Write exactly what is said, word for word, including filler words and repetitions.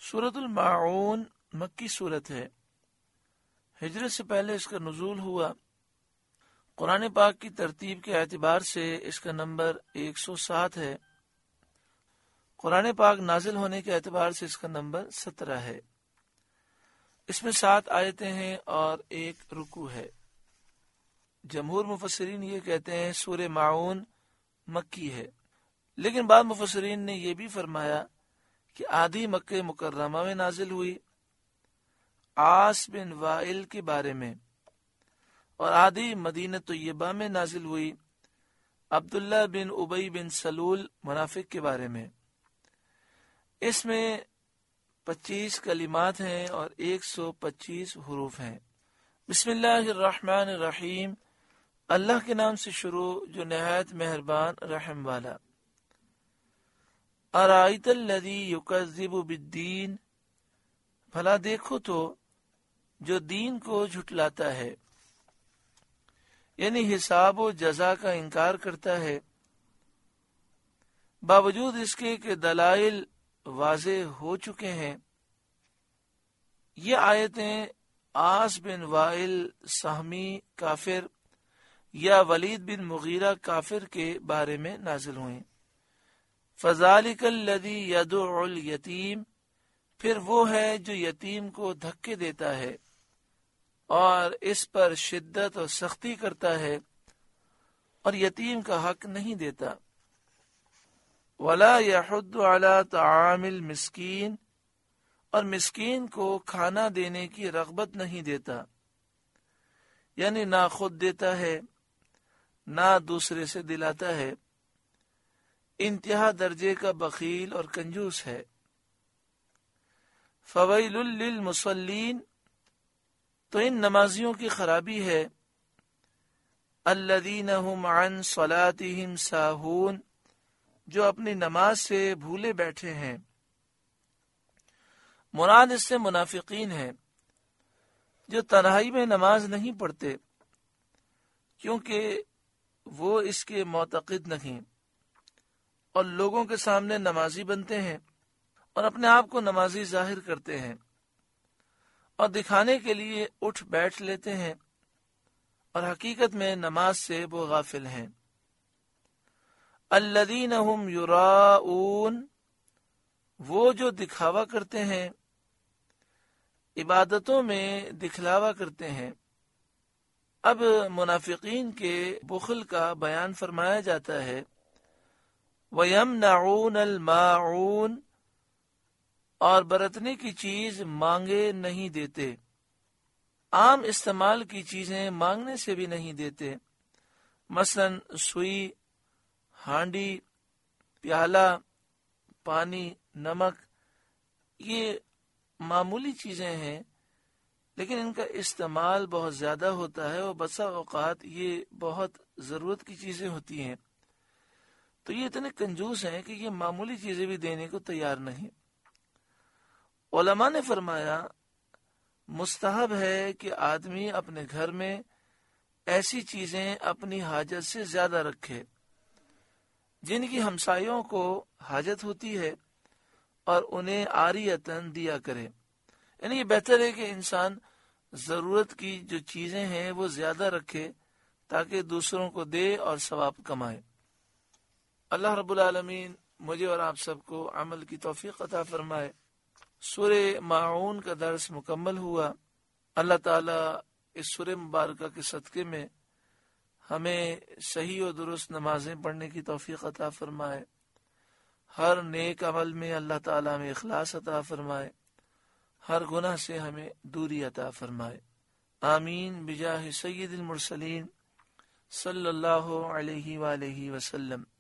سورۃ الماعون مکی صورت ہے، ہجرت سے پہلے اس کا نزول ہوا۔ قرآن پاک کی ترتیب کے اعتبار سے اس کا نمبر ایک سو سات ہے، قرآن پاک نازل ہونے کے اعتبار سے اس کا نمبر سترہ ہے۔ اس میں سات آیتیں ہیں اور ایک رکوع ہے۔ جمہور مفسرین یہ کہتے ہیں سورہ ماعون مکی ہے، لیکن بعض مفسرین نے یہ بھی فرمایا کہ آدھی مکہ مکرمہ میں نازل ہوئی عاص بن وائل کے بارے میں، اور آدھی مدینہ طیبہ میں نازل ہوئی عبداللہ بن ابی بن سلول منافق کے بارے میں۔ اس میں پچیس کلمات ہیں اور ایک سو پچیس حروف ہیں۔ بسم اللہ الرحمن الرحیم، اللہ کے نام سے شروع جو نہایت مہربان رحم والا۔ ارائیت الذی یکذب بالدین، بھلا دیکھو تو جو دین کو جھٹلاتا ہے، یعنی حساب و جزا کا انکار کرتا ہے، باوجود اس کے کہ دلائل واضح ہو چکے ہیں۔ یہ آیتیں عاص بن وائل سہمی کافر یا ولید بن مغیرہ کافر کے بارے میں نازل ہوئیں۔ فذالک الذی یدعو الیتیم، پھر وہ ہے جو یتیم کو دھکے دیتا ہے اور اس پر شدت اور سختی کرتا ہے اور یتیم کا حق نہیں دیتا۔ ولا یحض علی طعام المسکین، اور مسکین کو کھانا دینے کی رغبت نہیں دیتا، یعنی نہ خود دیتا ہے نہ دوسرے سے دلاتا ہے، انتہا درجے کا بخیل اور کنجوس ہے۔ فویل للمصلین، تو ان نمازیوں کی خرابی ہے، الذین هم عن صلاتهم ساہون، جو اپنی نماز سے بھولے بیٹھے ہیں۔ مراد اس سے منافقین ہیں جو تنہائی میں نماز نہیں پڑھتے کیونکہ وہ اس کے معتقد نہیں، اور لوگوں کے سامنے نمازی بنتے ہیں اور اپنے آپ کو نمازی ظاہر کرتے ہیں اور دکھانے کے لیے اٹھ بیٹھ لیتے ہیں، اور حقیقت میں نماز سے وہ غافل ہیں۔ الذین هم یراؤون، وہ جو دکھاوا کرتے ہیں، عبادتوں میں دکھلاوا کرتے ہیں۔ اب منافقین کے بخل کا بیان فرمایا جاتا ہے۔ وَيَمْنَعُونَ الْمَاعُونَ، اور برتنے کی چیز مانگے نہیں دیتے، عام استعمال کی چیزیں مانگنے سے بھی نہیں دیتے، مثلا سوئی، ہانڈی، پیالہ، پانی، نمک، یہ معمولی چیزیں ہیں لیکن ان کا استعمال بہت زیادہ ہوتا ہے اور بسا اوقات یہ بہت ضرورت کی چیزیں ہوتی ہیں، تو یہ اتنے کنجوس ہیں کہ یہ معمولی چیزیں بھی دینے کو تیار نہیں۔ علماء نے فرمایا مستحب ہے کہ آدمی اپنے گھر میں ایسی چیزیں اپنی حاجت سے زیادہ رکھے جن کی ہمسایوں کو حاجت ہوتی ہے اور انہیں عاریتاً دیا کرے، یعنی یہ بہتر ہے کہ انسان ضرورت کی جو چیزیں ہیں وہ زیادہ رکھے تاکہ دوسروں کو دے اور ثواب کمائے۔ اللہ رب العالمین مجھے اور آپ سب کو عمل کی توفیق عطا فرمائے۔ سورہ ماعون کا درس مکمل ہوا۔ اللہ تعالیٰ اس سورہ مبارکہ کے صدقے میں ہمیں صحیح و درست نمازیں پڑھنے کی توفیق عطا فرمائے، ہر نیک عمل میں اللہ تعالیٰ ہمیں اخلاص عطا فرمائے، ہر گناہ سے ہمیں دوری عطا فرمائے۔ آمین بجاہ سید المرسلین صلی اللہ علیہ وآلہ وسلم۔